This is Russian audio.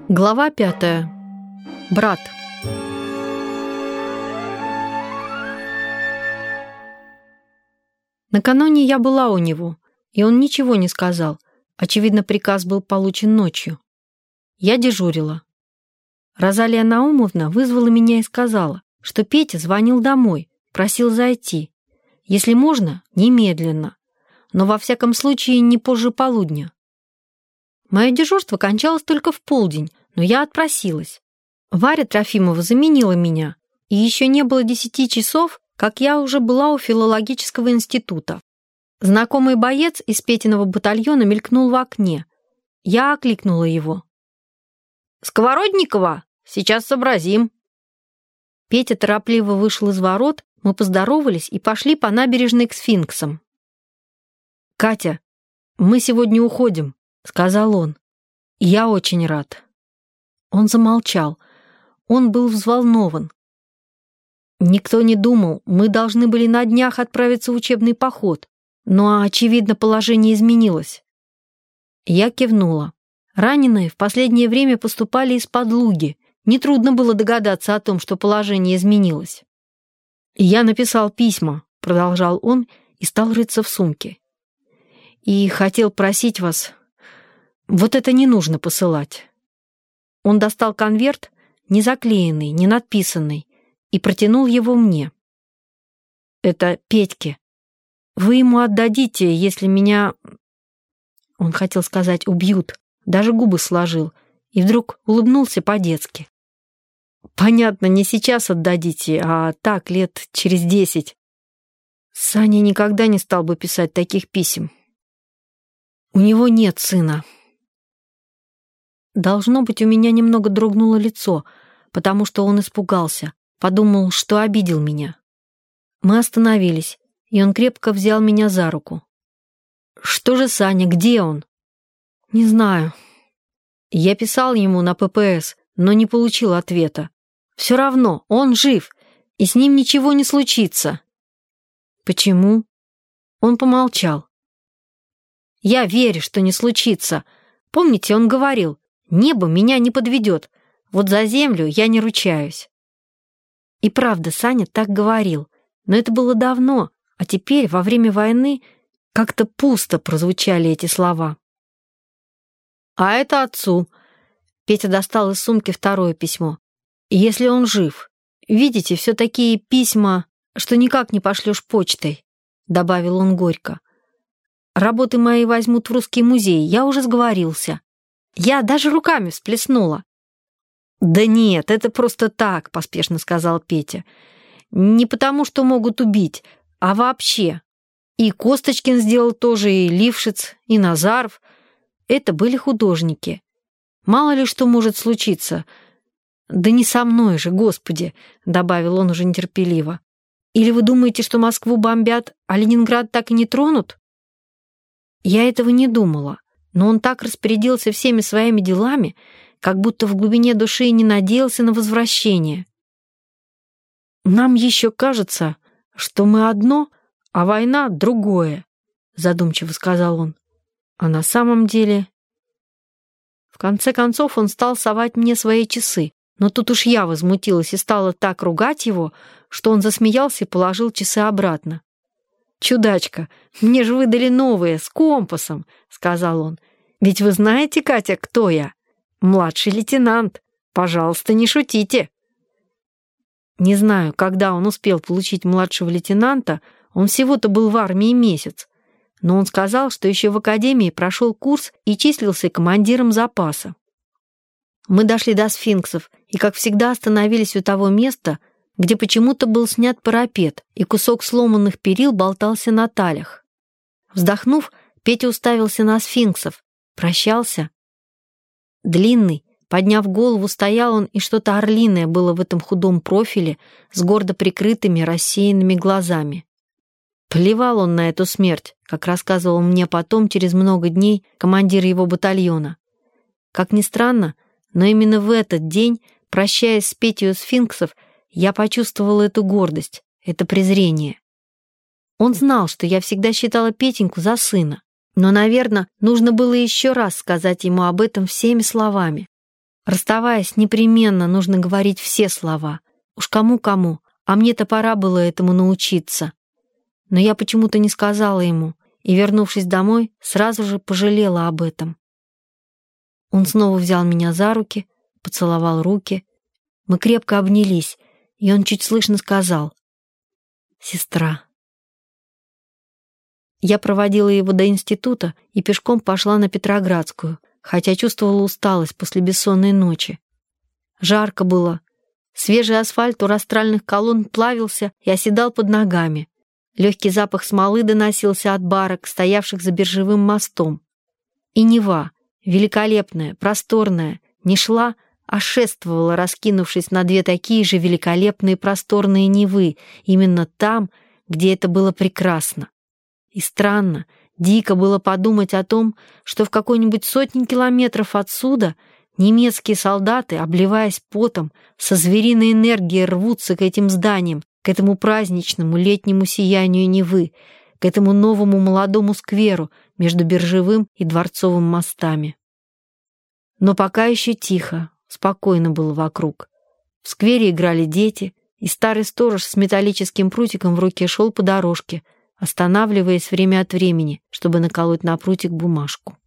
Глава 5. Брат. Накануне я была у него, и он ничего не сказал. Очевидно, приказ был получен ночью. Я дежурила. Розалия Наумовна вызвала меня и сказала, что Петя звонил домой, просил зайти. Если можно, немедленно, но во всяком случае не позже полудня. Мое дежурство кончалось только в полдень, но я отпросилась. Варя Трофимова заменила меня, и еще не было 10 часов, как я уже была у филологического института. Знакомый боец из Петиного батальона мелькнул в окне. Я окликнула его. «Сковородникова, сейчас сообразим». Петя торопливо вышел из ворот, мы поздоровались и пошли по набережной к сфинксам. «Катя, мы сегодня уходим», — сказал он. «Я очень рад». Он замолчал. Он был взволнован. Никто не думал, мы должны были на днях отправиться в учебный поход, но, очевидно, положение изменилось. Я кивнула. Раненые в последнее время поступали из-под Луги. Нетрудно было догадаться о том, что положение изменилось. «Я написал письма», — продолжал он и стал рыться в сумке. «И хотел просить вас... Вот это не нужно посылать». Он достал конверт, не заклеенный, не надписанный, и протянул его мне. «Это Петьке. Вы ему отдадите, если меня...» Он хотел сказать «убьют», даже губы сложил, и вдруг улыбнулся по-детски. «Понятно, не сейчас отдадите, а так, лет через 10. Саня никогда не стал бы писать таких писем. У него нет сына». Должно быть, у меня немного дрогнуло лицо, потому что он испугался, подумал, что обидел меня. Мы остановились, и он крепко взял меня за руку. «Что же Саня, где он?» «Не знаю. Я писал ему на ППС, но не получил ответа. Все равно, он жив, и с ним ничего не случится». «Почему?» Он помолчал. «Я верю, что не случится. Помните, он говорил, небо меня не подведет, вот за землю я не ручаюсь». И правда, Саня так говорил, но это было давно, а теперь, во время войны, как-то пусто прозвучали эти слова. «А это отцу». Петя достал из сумки второе письмо. «Если он жив. Видите, все такие письма, что никак не пошлешь почтой», — добавил он горько. «Работы мои возьмут в Русский музей, я уже сговорился». Я даже руками всплеснула. «Да нет, это просто так», — поспешно сказал Петя. «Не потому, что могут убить, а вообще. И Косточкин сделал тоже, и Лившиц, и Назаров. Это были художники. Мало ли что может случиться. Да не со мной же, Господи», — добавил он уже нетерпеливо. «Или вы думаете, что Москву бомбят, а Ленинград так и не тронут?» Я этого не думала. Но он так распорядился всеми своими делами, как будто в глубине души не надеялся на возвращение. «Нам еще кажется, что мы одно, а война другое», — задумчиво сказал он. «А на самом деле...» В конце концов он стал совать мне свои часы, но тут уж я возмутилась и стала так ругать его, что он засмеялся и положил часы обратно. «Чудачка, мне же выдали новые, с компасом», — сказал он. «Ведь вы знаете, Катя, кто я? Младший лейтенант. Пожалуйста, не шутите». Не знаю, когда он успел получить младшего лейтенанта, он всего-то был в армии месяц, но он сказал, что еще в академии прошел курс и числился командиром запаса. Мы дошли до сфинксов и, как всегда, остановились у того места, где почему-то был снят парапет, и кусок сломанных перил болтался на талях. Вздохнув, Петя уставился на сфинксов, прощался. Длинный, подняв голову, стоял он, и что-то орлиное было в этом худом профиле с гордо прикрытыми рассеянными глазами. Плевал он на эту смерть, как рассказывал мне потом, через много дней, командир его батальона. Как ни странно, но именно в этот день, прощаясь с Петей у сфинксов, я почувствовала эту гордость, это презрение. Он знал, что я всегда считала Петеньку за сына, но, наверное, нужно было еще раз сказать ему об этом всеми словами. Расставаясь, непременно нужно говорить все слова. Уж кому-кому, а мне-то пора было этому научиться. Но я почему-то не сказала ему, и, вернувшись домой, сразу же пожалела об этом. Он снова взял меня за руки, поцеловал руки. Мы крепко обнялись, и он чуть слышно сказал: «Сестра». Я проводила его до института и пешком пошла на Петроградскую, хотя чувствовала усталость после бессонной ночи. Жарко было. Свежий асфальт у растральных колонн плавился и оседал под ногами. Легкий запах смолы доносился от барок, стоявших за биржевым мостом. И Нева, великолепная, просторная, не шла, а шествовала, раскинувшись на две такие же великолепные просторные Невы, именно там, где это было прекрасно. И странно, дико было подумать о том, что в какой-нибудь сотне километров отсюда немецкие солдаты, обливаясь потом, со звериной энергией рвутся к этим зданиям, к этому праздничному летнему сиянию Невы, к этому новому молодому скверу между Биржевым и Дворцовым мостами. Но пока еще тихо, спокойно было вокруг. В сквере играли дети, и старый сторож с металлическим прутиком в руке шел по дорожке, останавливаясь время от времени, чтобы наколоть на прутик бумажку.